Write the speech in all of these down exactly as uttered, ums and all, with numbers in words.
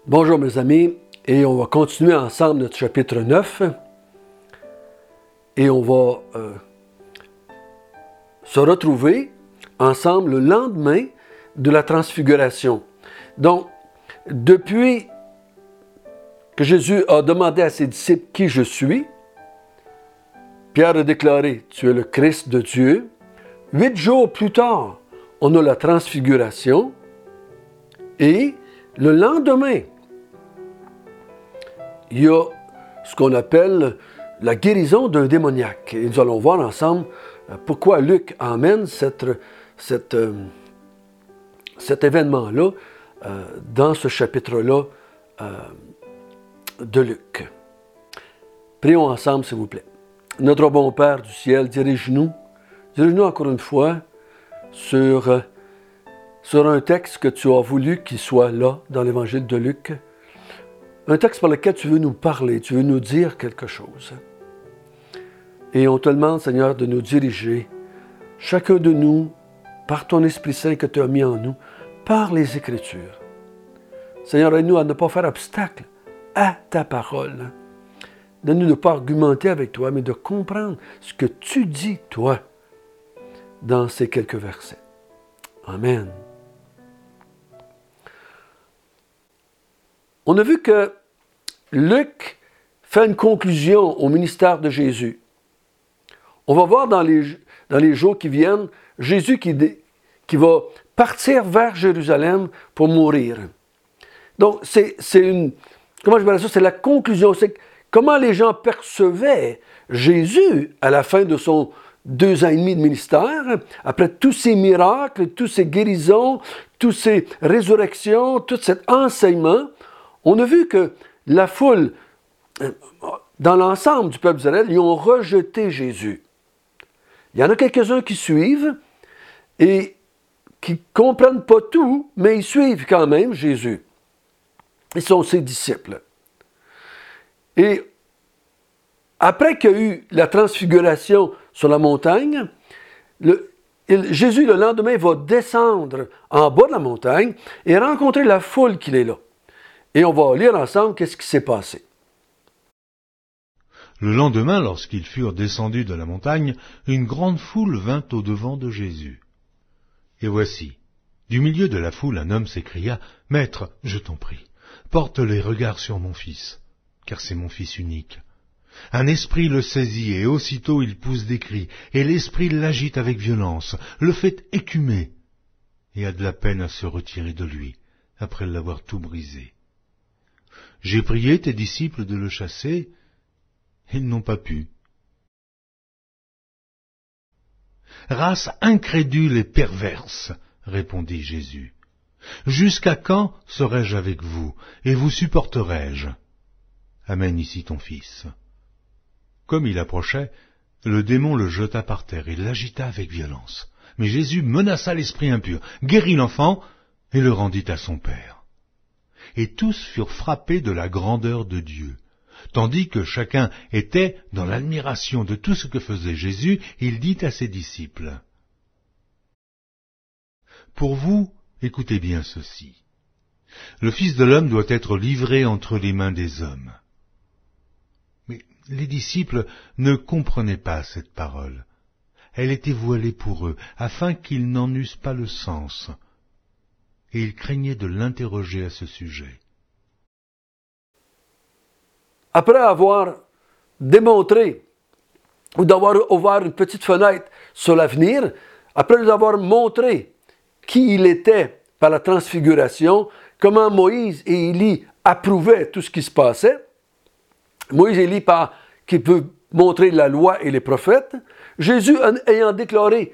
Bonjour mes amis, et on va continuer ensemble notre chapitre neuf et on va euh, se retrouver ensemble le lendemain de la transfiguration. Donc, depuis que Jésus a demandé à ses disciples qui je suis, Pierre a déclaré « Tu es le Christ de Dieu ». Huit jours plus tard, on a la transfiguration et le lendemain, il y a ce qu'on appelle la guérison d'un démoniaque. Et nous allons voir ensemble pourquoi Luc emmène cette, cette, euh, cet événement-là euh, dans ce chapitre-là euh, de Luc. Prions ensemble, s'il vous plaît. Notre bon Père du ciel, dirige-nous, dirige-nous encore une fois sur, euh, sur un texte que tu as voulu qu'il soit là dans l'Évangile de Luc. Un texte par lequel tu veux nous parler, tu veux nous dire quelque chose. Et on te demande, Seigneur, de nous diriger, chacun de nous, par ton Esprit Saint que tu as mis en nous, par les Écritures. Seigneur, aide-nous à ne pas faire obstacle à ta parole. Donne-nous de ne pas argumenter avec toi, mais de comprendre ce que tu dis, toi, dans ces quelques versets. Amen. On a vu que Luc fait une conclusion au ministère de Jésus. On va voir dans les, dans les jours qui viennent, Jésus qui, qui va partir vers Jérusalem pour mourir. Donc, c'est, c'est une... Comment je dirais ça? C'est la conclusion. C'est comment les gens percevaient Jésus à la fin de son deux ans et demi de ministère, après tous ces miracles, toutes ces guérisons, toutes ces résurrections, tout cet enseignement. On a vu que la foule, dans l'ensemble du peuple d'Israël, ils ont rejeté Jésus. Il y en a quelques-uns qui suivent et qui ne comprennent pas tout, mais ils suivent quand même Jésus. Ils sont ses disciples. Et après qu'il y a eu la transfiguration sur la montagne, le, il, Jésus, le lendemain, va descendre en bas de la montagne et rencontrer la foule qui est là. Et on va lire ensemble qu'est-ce qui s'est passé. Le lendemain, lorsqu'ils furent descendus de la montagne, une grande foule vint au-devant de Jésus. Et voici, du milieu de la foule, un homme s'écria, « Maître, je t'en prie, porte les regards sur mon fils, car c'est mon fils unique. Un esprit le saisit, et aussitôt il pousse des cris, et l'esprit l'agite avec violence, le fait écumer, et a de la peine à se retirer de lui, après l'avoir tout brisé. J'ai prié tes disciples de le chasser, et ils n'ont pas pu. » « Race incrédule et perverse, répondit Jésus, jusqu'à quand serai-je avec vous, et vous supporterai-je? Amène ici ton fils. » Comme il approchait, le démon le jeta par terre et l'agita avec violence. Mais Jésus menaça l'esprit impur, guérit l'enfant et le rendit à son père. Et tous furent frappés de la grandeur de Dieu. Tandis que chacun était dans l'admiration de tout ce que faisait Jésus, il dit à ses disciples, « Pour vous, écoutez bien ceci. Le Fils de l'homme doit être livré entre les mains des hommes. » Mais les disciples ne comprenaient pas cette parole. Elle était voilée pour eux, afin qu'ils n'en eussent pas le sens. Et ils craignaient de l'interroger à ce sujet. Après avoir démontré ou d'avoir ouvert une petite fenêtre sur l'avenir, après nous avoir montré qui il était par la transfiguration, comment Moïse et Élie approuvaient tout ce qui se passait, Moïse et Élie par, qui peut montrer la loi et les prophètes, Jésus ayant déclaré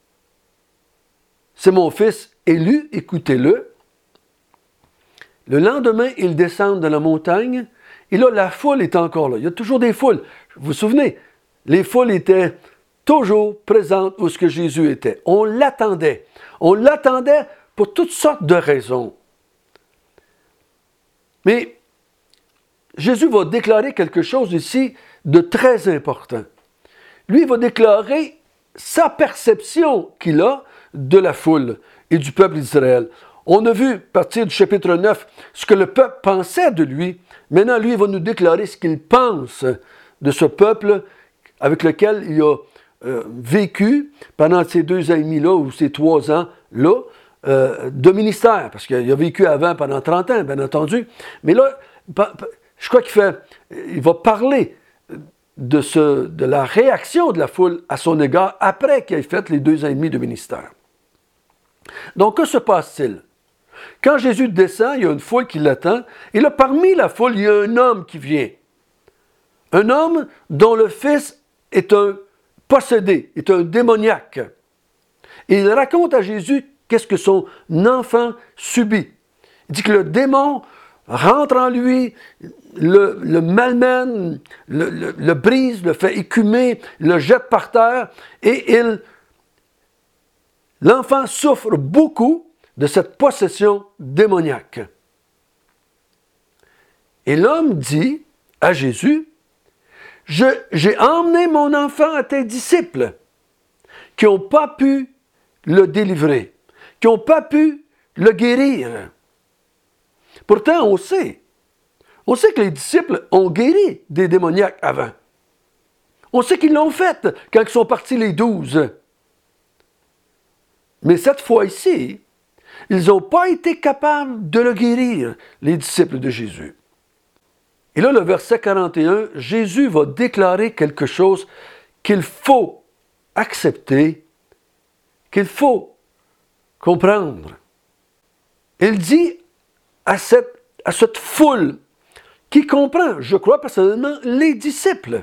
« C'est mon fils élu, écoutez-le », le lendemain, ils descendent de la montagne. Et là, la foule est encore là. Il y a toujours des foules. Vous vous souvenez, les foules étaient toujours présentes où ce que Jésus était. On l'attendait. On l'attendait pour toutes sortes de raisons. Mais Jésus va déclarer quelque chose ici de très important. Lui, il va déclarer sa perception qu'il a de la foule et du peuple d'Israël. On a vu, à partir du chapitre neuf, ce que le peuple pensait de lui. Maintenant, lui, il va nous déclarer ce qu'il pense de ce peuple avec lequel il a euh, vécu pendant ces deux ans et demi-là, ou ces trois ans-là, euh, de ministère. Parce qu'il a vécu avant pendant trente ans, bien entendu. Mais là, je crois qu'il fait, il va parler de, ce, de la réaction de la foule à son égard après qu'il ait fait les deux ans et demi de ministère. Donc, que se passe-t-il? Quand Jésus descend, il y a une foule qui l'attend, et là, parmi la foule, il y a un homme qui vient. Un homme dont le fils est un possédé, est un démoniaque. Et il raconte à Jésus qu'est-ce que son enfant subit. Il dit que le démon rentre en lui, le, le malmène, le, le, le brise, le fait écumer, le jette par terre, et il, l'enfant souffre beaucoup de cette possession démoniaque. Et l'homme dit à Jésus, Je, j'ai emmené mon enfant à tes disciples qui n'ont pas pu le délivrer, qui n'ont pas pu le guérir. Pourtant, on sait, on sait que les disciples ont guéri des démoniaques avant. On sait qu'ils l'ont fait quand ils sont partis les douze. Mais cette fois-ci, ils n'ont pas été capables de le guérir, les disciples de Jésus. Et là, le verset quarante et un, Jésus va déclarer quelque chose qu'il faut accepter, qu'il faut comprendre. Il dit à cette, à cette foule qui comprend, je crois personnellement, les disciples.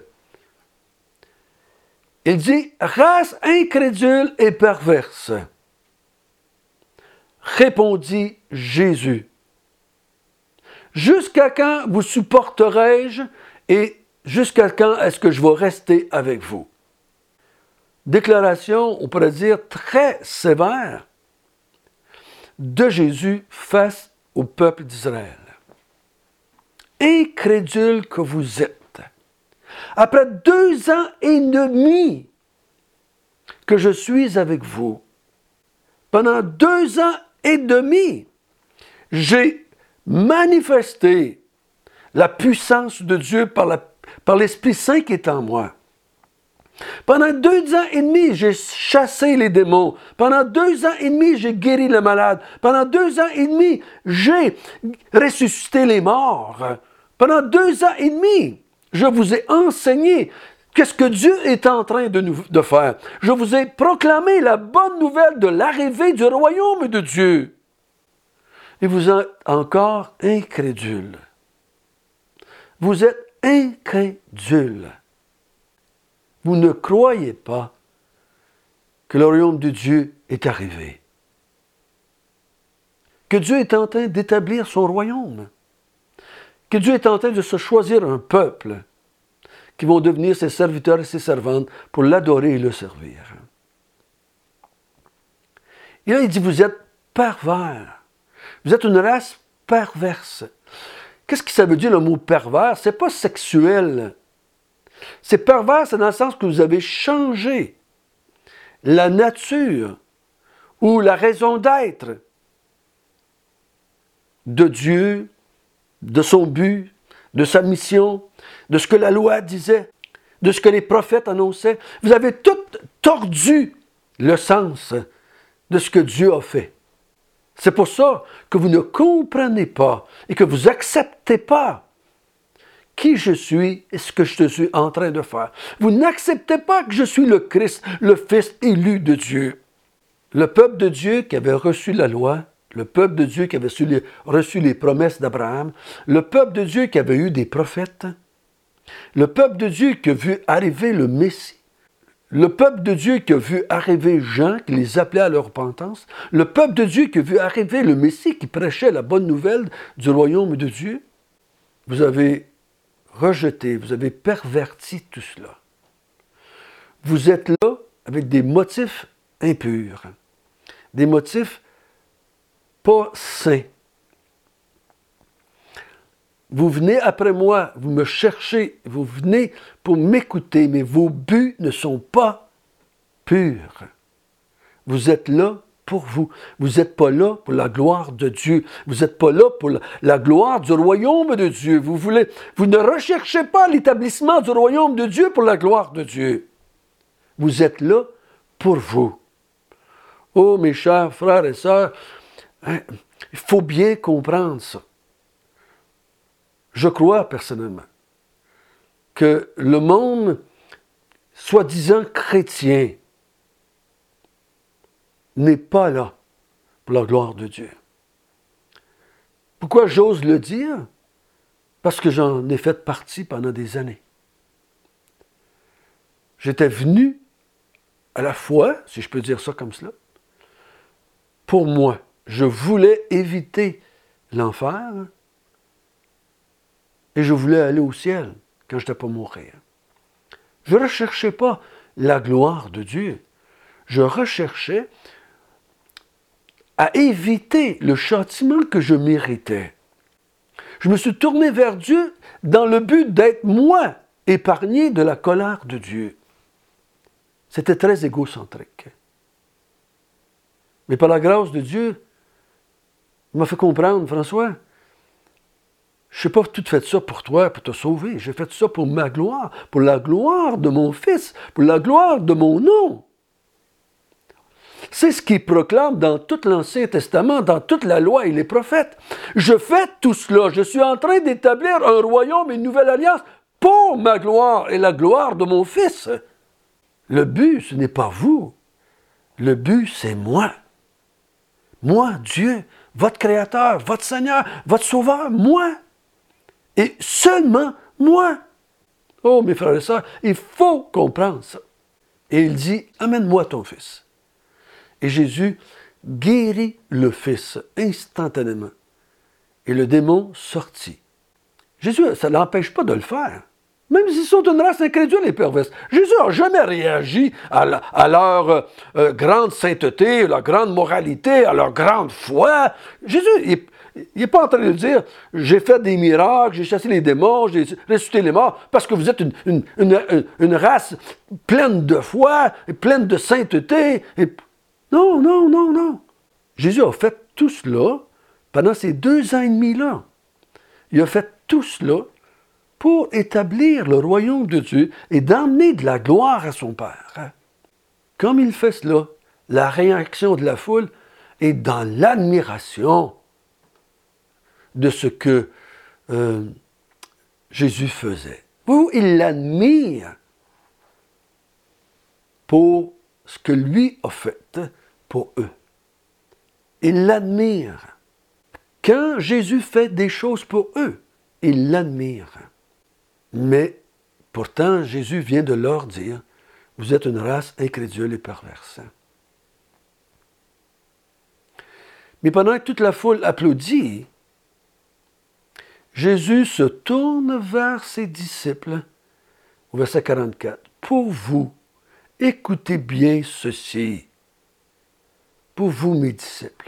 Il dit, race incrédule et perverse. Répondit Jésus. Jusqu'à quand vous supporterai-je et jusqu'à quand est-ce que je vais rester avec vous? Déclaration, on pourrait dire, très sévère de Jésus face au peuple d'Israël. Incrédule que vous êtes. Après deux ans et demi que je suis avec vous, pendant deux ans et demi, j'ai manifesté la puissance de Dieu par, la, par l'Esprit Saint qui est en moi. Pendant deux ans et demi, j'ai chassé les démons. Pendant deux ans et demi, j'ai guéri le malade. Pendant deux ans et demi, j'ai ressuscité les morts. Pendant deux ans et demi, je vous ai enseigné qu'est-ce que Dieu est en train de, nous, de faire. Je vous ai proclamé la bonne nouvelle de l'arrivée du royaume de Dieu. Et vous êtes encore incrédule. Vous êtes incrédule. Vous ne croyez pas que le royaume de Dieu est arrivé. Que Dieu est en train d'établir son royaume. Que Dieu est en train de se choisir un peuple qui vont devenir ses serviteurs et ses servantes pour l'adorer et le servir. Et là, il dit, vous êtes pervers. Vous êtes une race perverse. Qu'est-ce que ça veut dire le mot pervers? C'est pas sexuel. C'est pervers, c'est dans le sens que vous avez changé la nature ou la raison d'être de Dieu, de son but, de sa mission, de ce que la loi disait, de ce que les prophètes annonçaient. Vous avez tout tordu le sens de ce que Dieu a fait. C'est pour ça que vous ne comprenez pas et que vous n'acceptez pas qui je suis et ce que je suis en train de faire. Vous n'acceptez pas que je suis le Christ, le Fils élu de Dieu. Le peuple de Dieu qui avait reçu la loi, le peuple de Dieu qui avait reçu les, reçu les promesses d'Abraham, le peuple de Dieu qui avait eu des prophètes, le peuple de Dieu qui a vu arriver le Messie, le peuple de Dieu qui a vu arriver Jean, qui les appelait à leur repentance, le peuple de Dieu qui a vu arriver le Messie, qui prêchait la bonne nouvelle du royaume de Dieu, vous avez rejeté, vous avez perverti tout cela. Vous êtes là avec des motifs impurs, des motifs pas sains. Vous venez après moi, vous me cherchez, vous venez pour m'écouter, mais vos buts ne sont pas purs. Vous êtes là pour vous. Vous n'êtes pas là pour la gloire de Dieu. Vous n'êtes pas là pour la, la gloire du royaume de Dieu. Vous, voulez, vous ne recherchez pas l'établissement du royaume de Dieu pour la gloire de Dieu. Vous êtes là pour vous. Oh, mes chers frères et sœurs, hein, il faut bien comprendre ça. Je crois personnellement que le monde, soi-disant chrétien, n'est pas là pour la gloire de Dieu. Pourquoi j'ose le dire? Parce que j'en ai fait partie pendant des années. J'étais venu à la foi, si je peux dire ça comme cela, pour moi. Je voulais éviter l'enfer et je voulais aller au ciel quand je n'étais pas mourir. Je ne recherchais pas la gloire de Dieu. Je recherchais à éviter le châtiment que je méritais. Je me suis tourné vers Dieu dans le but d'être, moi, épargné de la colère de Dieu. C'était très égocentrique. Mais par la grâce de Dieu, il m'a fait comprendre, François, je n'ai pas tout fait ça pour toi, pour te sauver. J'ai fait ça pour ma gloire, pour la gloire de mon Fils, pour la gloire de mon nom. C'est ce qu'il proclame dans tout l'Ancien Testament, dans toute la loi et les prophètes. Je fais tout cela. Je suis en train d'établir un royaume et une nouvelle alliance pour ma gloire et la gloire de mon Fils. Le but, ce n'est pas vous. Le but, c'est moi. Moi, Dieu, votre Créateur, votre Seigneur, votre Sauveur, moi. Et seulement moi. Oh, mes frères et sœurs, il faut comprendre ça. Et il dit, amène-moi ton Fils. Et Jésus guérit le Fils instantanément. Et le démon sortit. Jésus, ça ne l'empêche pas de le faire. Même s'ils sont une race incrédule et perverse. Jésus n'a jamais réagi à, la, à leur euh, grande sainteté, à leur grande moralité, à leur grande foi. Jésus, il n'est pas en train de dire, j'ai fait des miracles, j'ai chassé les démons, j'ai ressuscité les morts, parce que vous êtes une, une, une, une race pleine de foi, et pleine de sainteté. Et... Non, non, non, non. Jésus a fait tout cela pendant ces deux ans et demi-là. Il a fait tout cela pour établir le royaume de Dieu et d'emmener de la gloire à son Père. Comme il fait cela, la réaction de la foule est dans l'admiration de ce que euh, Jésus faisait. Vous, il l'admire pour ce que lui a fait pour eux. Il l'admire. Quand Jésus fait des choses pour eux, il l'admire. Mais pourtant, Jésus vient de leur dire, vous êtes une race incrédule et perverse. Mais pendant que toute la foule applaudit, Jésus se tourne vers ses disciples, au verset quarante-quatre. Pour vous, écoutez bien ceci. Pour vous, mes disciples.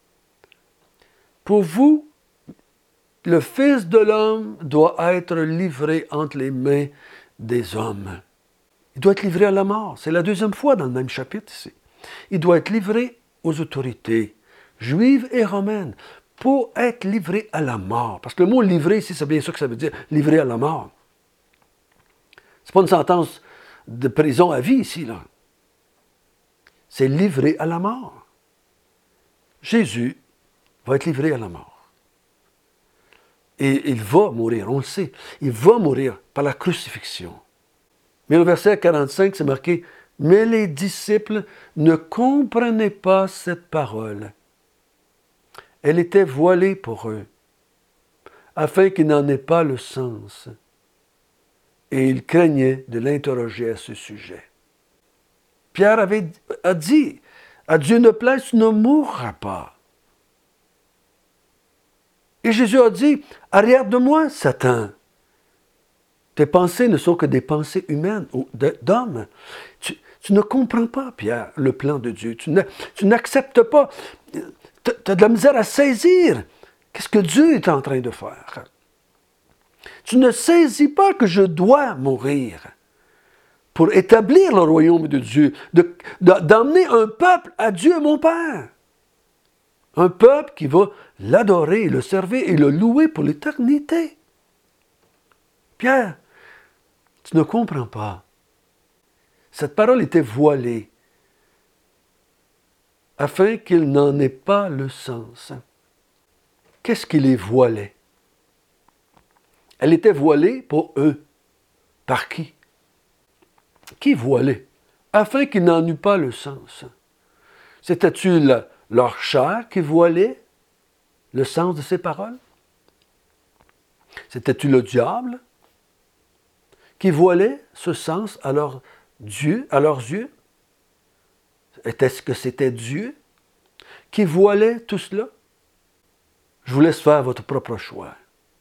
Pour vous, le Fils de l'homme doit être livré entre les mains des hommes. Il doit être livré à la mort. C'est la deuxième fois dans le même chapitre ici. Il doit être livré aux autorités juives et romaines pour être livré à la mort. Parce que le mot livré ici, c'est bien ça que ça veut dire, livré à la mort. Ce n'est pas une sentence de prison à vie ici, là. C'est livré à la mort. Jésus va être livré à la mort. Et il va mourir, on le sait. Il va mourir par la crucifixion. Mais au verset quarante-cinq, c'est marqué « Mais les disciples ne comprenaient pas cette parole. Elle était voilée pour eux, afin qu'ils n'en aient pas le sens. Et ils craignaient de l'interroger à ce sujet. » Pierre avait, a dit « À Dieu ne plaise, tu ne mourras pas. » Et Jésus a dit, « Arrière de moi, Satan. Tes pensées ne sont que des pensées humaines, ou d'hommes. Tu, tu ne comprends pas, Pierre, le plan de Dieu. Tu, ne, tu n'acceptes pas. Tu as de la misère à saisir. Qu'est-ce que Dieu est en train de faire? Tu ne saisis pas que je dois mourir pour établir le royaume de Dieu, de, de, d'emmener un peuple à Dieu, mon Père. Un peuple qui va l'adorer, le servir et le louer pour l'éternité. Pierre, tu ne comprends pas. Cette parole était voilée, afin qu'il n'en ait pas le sens. Qu'est-ce qui les voilait? Elle était voilée pour eux. Par qui? Qui voilait? Afin qu'il n'en eût pas le sens. C'était-tu la, leur chair qui voilait le sens de ces paroles? C'était-tu le diable qui voilait ce sens à leur Dieu, à leurs yeux? Était-ce que c'était Dieu qui voilait tout cela? Je vous laisse faire votre propre choix.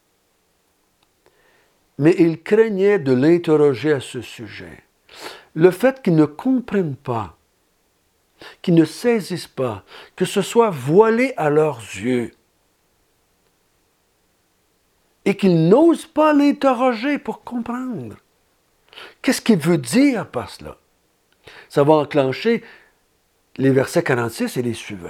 Mais ils craignaient de l'interroger à ce sujet. Le fait qu'ils ne comprennent pas, qu'ils ne saisissent pas, que ce soit voilé à leurs yeux, et qu'ils n'osent pas l'interroger pour comprendre. Qu'est-ce qu'il veut dire par cela? Ça va enclencher les versets quarante-six et les suivants.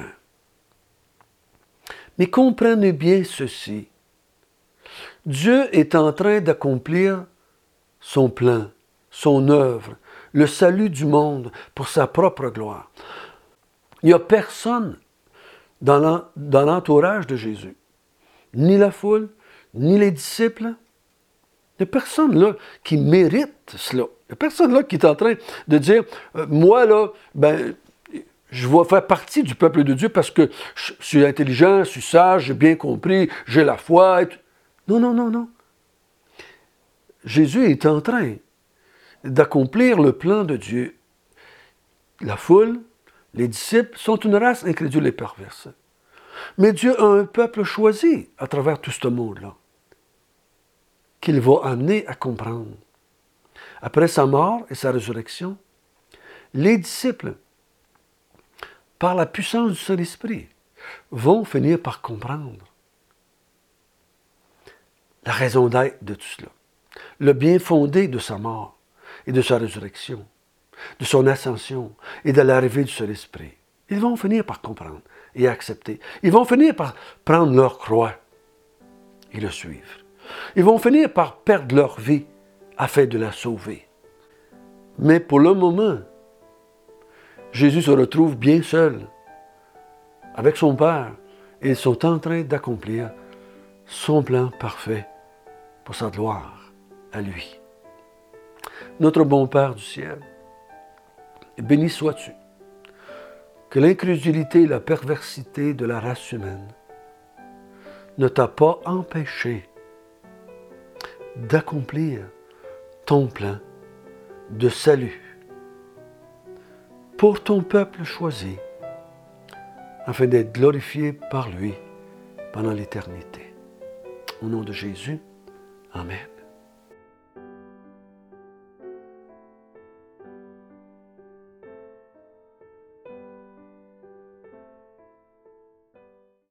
Mais comprenez bien ceci. Dieu est en train d'accomplir son plan, son œuvre, le salut du monde pour sa propre gloire. Il n'y a personne dans l'entourage de Jésus, ni la foule, ni les disciples. Il n'y a personne là qui mérite cela. Il n'y a personne là qui est en train de dire, euh, moi là, ben, je vais faire partie du peuple de Dieu parce que je suis intelligent, je suis sage, j'ai bien compris, j'ai la foi. Et tout. Non, non, non, non. Jésus est en train d'accomplir le plan de Dieu. La foule, les disciples sont une race incrédule et perverse. Mais Dieu a un peuple choisi à travers tout ce monde-là, qu'il va amener à comprendre. Après sa mort et sa résurrection, les disciples, par la puissance du Saint-Esprit, vont finir par comprendre la raison d'être de tout cela, le bien fondé de sa mort et de sa résurrection, de son ascension et de l'arrivée du Saint-Esprit. Ils vont finir par comprendre et accepter. Ils vont finir par prendre leur croix et le suivre. Ils vont finir par perdre leur vie afin de la sauver. Mais pour le moment, Jésus se retrouve bien seul avec son Père et ils sont en train d'accomplir son plan parfait pour sa gloire à lui. Notre bon Père du ciel, béni sois-tu. Que l'incrédulité et la perversité de la race humaine ne t'a pas empêché d'accomplir ton plan de salut pour ton peuple choisi, afin d'être glorifié par lui pendant l'éternité. Au nom de Jésus, Amen.